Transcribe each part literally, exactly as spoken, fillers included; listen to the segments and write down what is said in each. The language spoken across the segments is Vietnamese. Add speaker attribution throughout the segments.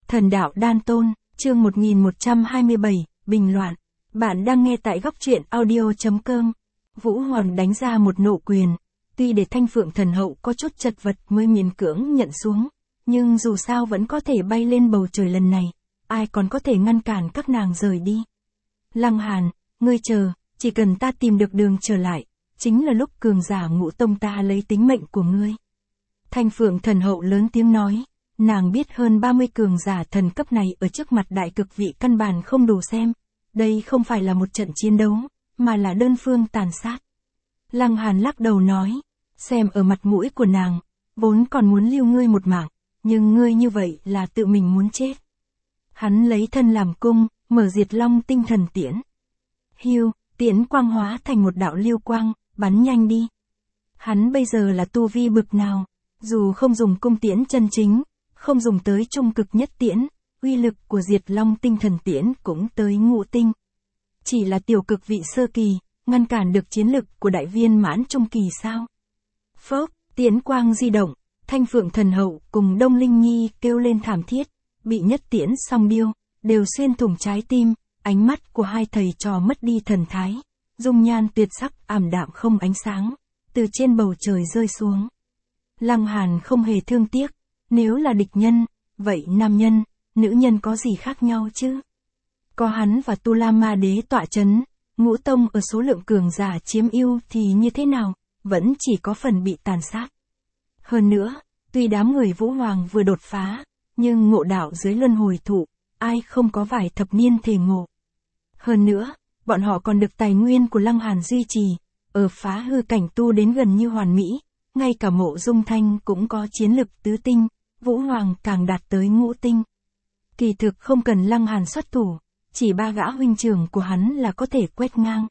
Speaker 1: Thần đạo đan tôn, chương một nghìn một trăm hai mươi bảy, bình loạn. Bạn đang nghe tại góc truyện audio.com. Vũ Hoàng đánh ra một nộ quyền. Tuy để Thanh Phượng thần hậu có chút chật vật mới miễn cưỡng nhận xuống, nhưng dù sao vẫn có thể bay lên bầu trời lần này. Ai còn có thể ngăn cản các nàng rời đi. Lăng Hàn, ngươi chờ, chỉ cần ta tìm được đường trở lại, chính là lúc cường giả Ngũ Tông ta lấy tính mệnh của ngươi. Thanh Phượng thần hậu lớn tiếng nói. Nàng biết hơn ba mươi cường giả thần cấp này ở trước mặt đại cực vị căn bản không đủ xem. Đây không phải là một trận chiến đấu, mà là đơn phương tàn sát. Lăng Hàn lắc đầu nói, xem ở mặt mũi của nàng, vốn còn muốn lưu ngươi một mạng, nhưng ngươi như vậy là tự mình muốn chết. Hắn lấy thân làm cung, mở Diệt Long tinh thần tiễn. Hiu, tiễn quang hóa thành một đạo lưu quang, bắn nhanh đi. Hắn bây giờ là tu vi bực nào, dù không dùng cung tiễn chân chính, không dùng tới trung cực nhất tiễn, uy lực của Diệt Long tinh thần tiễn cũng tới ngũ tinh. Chỉ là tiểu cực vị sơ kỳ, ngăn cản được chiến lực của đại viên mãn trung kỳ sao? Phốc, tiễn quang di động, Thanh Phượng thần hậu cùng Đông Linh Nhi kêu lên thảm thiết, bị nhất tiễn song điêu, đều xuyên thủng trái tim, ánh mắt của hai thầy trò mất đi thần thái, dung nhan tuyệt sắc ảm đạm không ánh sáng, từ trên bầu trời rơi xuống. Lăng Hàn không hề thương tiếc. Nếu là địch nhân, vậy nam nhân, nữ nhân có gì khác nhau chứ? Có hắn và Tu La Ma Đế tọa chấn, Ngũ Tông ở số lượng cường giả chiếm ưu thì như thế nào, vẫn chỉ có phần bị tàn sát. Hơn nữa, tuy đám người Vũ Hoàng vừa đột phá, nhưng ngộ đạo dưới luân hồi thụ, ai không có vài thập niên thể ngộ. Hơn nữa, bọn họ còn được tài nguyên của Lăng Hàn duy trì, ở phá hư cảnh tu đến gần như hoàn mỹ, ngay cả Mộ Dung Thanh cũng có chiến lực tứ tinh. Vũ Hoàng càng đạt tới ngũ tinh. Kỳ thực không cần Lăng Hàn xuất thủ, chỉ ba gã huynh trưởng của hắn là có thể quét ngang.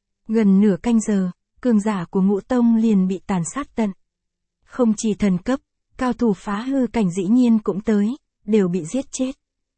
Speaker 1: Gần nửa canh giờ, cường giả của Ngũ Tông liền bị tàn sát tận. Không chỉ thần cấp, cao thủ phá hư cảnh dĩ nhiên cũng tới, đều bị giết chết.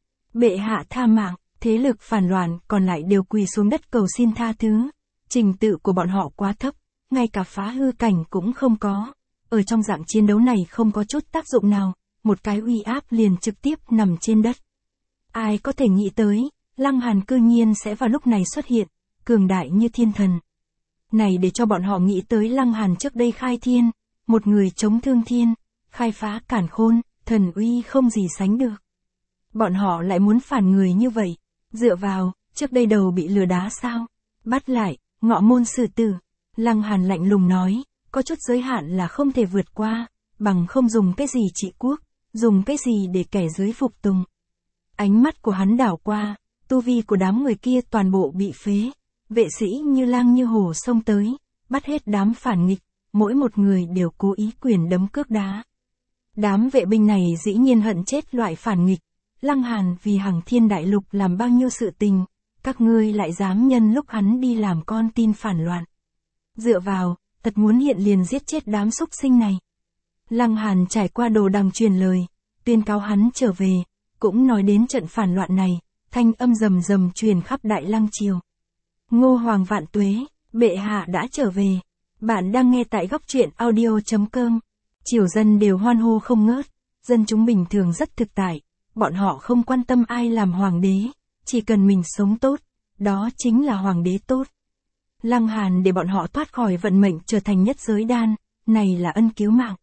Speaker 1: Bệ hạ tha mạng, thế lực phản loạn còn lại đều quỳ xuống đất cầu xin tha thứ. Trình tự của bọn họ quá thấp, ngay cả phá hư cảnh cũng không có. Ở trong dạng chiến đấu này không có chút tác dụng nào. Một cái uy áp liền trực tiếp nằm trên đất. Ai có thể nghĩ tới, Lăng Hàn cư nhiên sẽ vào lúc này xuất hiện, cường đại như thiên thần. Này để cho bọn họ nghĩ tới Lăng Hàn trước đây khai thiên, một người chống thương thiên, khai phá cản khôn, thần uy không gì sánh được. Bọn họ lại muốn phản người như vậy, dựa vào, trước đây đầu bị lừa đá sao? Bắt lại, ngọ môn xử tử. Lăng Hàn lạnh lùng nói, có chút giới hạn là không thể vượt qua, bằng không dùng cái gì trị quốc. Dùng cái gì để kẻ dưới phục tùng. Ánh mắt của hắn đảo qua, tu vi của đám người kia toàn bộ bị phế. Vệ sĩ như lang như hổ xông tới, bắt hết đám phản nghịch, mỗi một người đều cố ý quyền đấm cước đá. Đám vệ binh này dĩ nhiên hận chết loại phản nghịch. Lăng Hàn vì Hằng Thiên Đại Lục làm bao nhiêu sự tình, các ngươi lại dám nhân lúc hắn đi làm con tin phản loạn. Dựa vào, thật muốn hiện liền giết chết đám súc sinh này. Lăng Hàn trải qua đồ đằng truyền lời, tuyên cáo hắn trở về, cũng nói đến trận phản loạn này, thanh âm rầm rầm truyền khắp Đại Lăng Triều. Ngô Hoàng vạn tuế, bệ hạ đã trở về. Bạn đang nghe tại góc truyện audio.com. Triều dân đều hoan hô không ngớt, dân chúng bình thường rất thực tại, bọn họ không quan tâm ai làm hoàng đế, chỉ cần mình sống tốt, đó chính là hoàng đế tốt. Lăng Hàn để bọn họ thoát khỏi vận mệnh trở thành nhất giới đan, này là ân cứu mạng.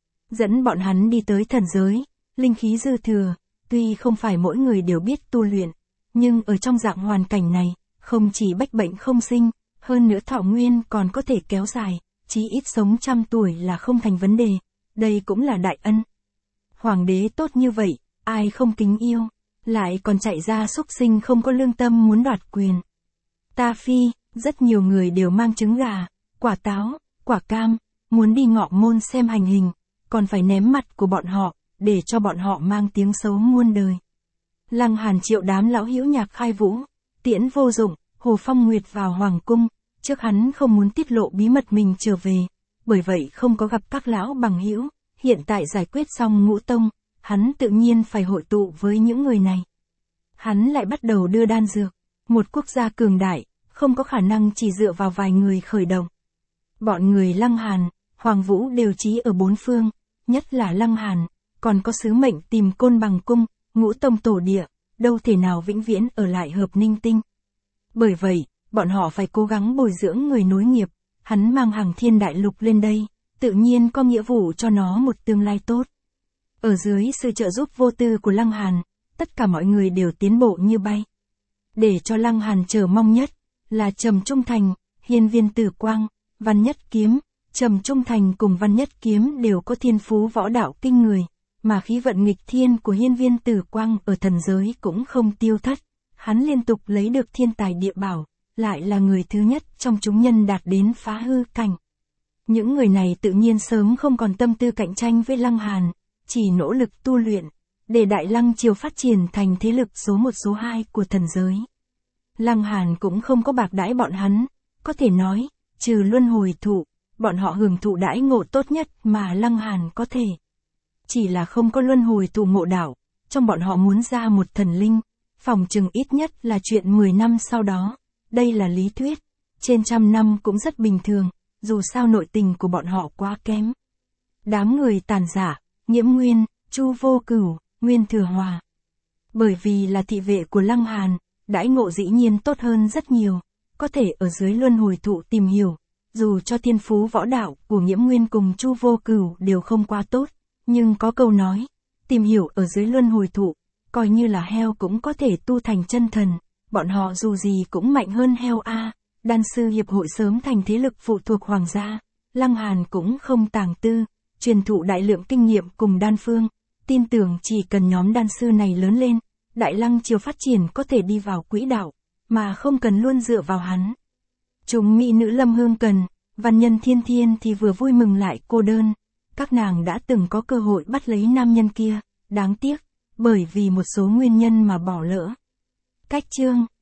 Speaker 1: Dẫn bọn hắn đi tới thần giới, linh khí dư thừa, tuy không phải mỗi người đều biết tu luyện, nhưng ở trong dạng hoàn cảnh này, không chỉ bách bệnh không sinh, hơn nữa thọ nguyên còn có thể kéo dài, chí ít sống trăm tuổi là không thành vấn đề, đây cũng là đại ân. Hoàng đế tốt như vậy, ai không kính yêu, lại còn chạy ra súc sinh không có lương tâm muốn đoạt quyền. Ta phi, rất nhiều người đều mang trứng gà, quả táo, quả cam, muốn đi ngọ môn xem hành hình. Còn phải ném mặt của bọn họ, để cho bọn họ mang tiếng xấu muôn đời. Lăng Hàn triệu đám lão hữu nhạc khai vũ, tiễn vô dụng, Hồ Phong Nguyệt vào hoàng cung, trước hắn không muốn tiết lộ bí mật mình trở về, bởi vậy không có gặp các lão bằng hữu, hiện tại giải quyết xong Ngũ Tông, hắn tự nhiên phải hội tụ với những người này. Hắn lại bắt đầu đưa đan dược, một quốc gia cường đại, không có khả năng chỉ dựa vào vài người khởi động. Bọn người Lăng Hàn, Hoàng Vũ đều trí ở bốn phương, nhất là Lăng Hàn, còn có sứ mệnh tìm Côn Bằng Cung, ngũ tông tổ địa, đâu thể nào vĩnh viễn ở lại Hợp Ninh Tinh. Bởi vậy, bọn họ phải cố gắng bồi dưỡng người nối nghiệp, hắn mang Hằng Thiên Đại Lục lên đây, tự nhiên có nghĩa vụ cho nó một tương lai tốt. Ở dưới sự trợ giúp vô tư của Lăng Hàn, tất cả mọi người đều tiến bộ như bay. Để cho Lăng Hàn chờ mong nhất, là Trầm Trung Thành, Hiên Viên Tử Quang, Văn Nhất Kiếm. Trầm Trung Thành cùng Văn Nhất Kiếm đều có thiên phú võ đạo kinh người, mà khí vận nghịch thiên của Hiên Viên Tử Quang ở thần giới cũng không tiêu thất. Hắn liên tục lấy được thiên tài địa bảo, lại là người thứ nhất trong chúng nhân đạt đến phá hư cảnh. Những người này tự nhiên sớm không còn tâm tư cạnh tranh với Lăng Hàn, chỉ nỗ lực tu luyện, để Đại Lăng Triều phát triển thành thế lực số một số hai của thần giới. Lăng Hàn cũng không có bạc đãi bọn hắn, có thể nói, trừ luân hồi thụ, bọn họ hưởng thụ đãi ngộ tốt nhất mà Lăng Hàn có thể. Chỉ là không có luân hồi thụ ngộ đạo, trong bọn họ muốn ra một thần linh, phòng chừng ít nhất là chuyện mười năm sau đó. Đây là lý thuyết, trên trăm năm cũng rất bình thường, dù sao nội tình của bọn họ quá kém. Đám người tàn giả, Nhiễm Nguyên, Chu Vô Cửu, Nguyên Thừa Hòa. Bởi vì là thị vệ của Lăng Hàn, đãi ngộ dĩ nhiên tốt hơn rất nhiều, có thể ở dưới luân hồi thụ tìm hiểu, dù cho thiên phú võ đạo của Nhiễm Nguyên cùng Chu Vô Cửu đều không quá tốt, nhưng có câu nói, tìm hiểu ở dưới luân hồi thụ, coi như là heo cũng có thể tu thành chân thần, bọn họ dù gì cũng mạnh hơn heo a. Đan sư hiệp hội sớm thành thế lực phụ thuộc hoàng gia, Lăng Hàn cũng không tàng tư, truyền thụ đại lượng kinh nghiệm cùng đan phương, tin tưởng chỉ cần nhóm đan sư này lớn lên, Đại Lăng Triều phát triển có thể đi vào quỹ đạo, mà không cần luôn dựa vào hắn. Chúng mỹ nữ Lâm Hương Cần, Văn Nhân Thiên Thiên thì vừa vui mừng lại cô đơn, các nàng đã từng có cơ hội bắt lấy nam nhân kia, đáng tiếc, bởi vì một số nguyên nhân mà bỏ lỡ. Cách chương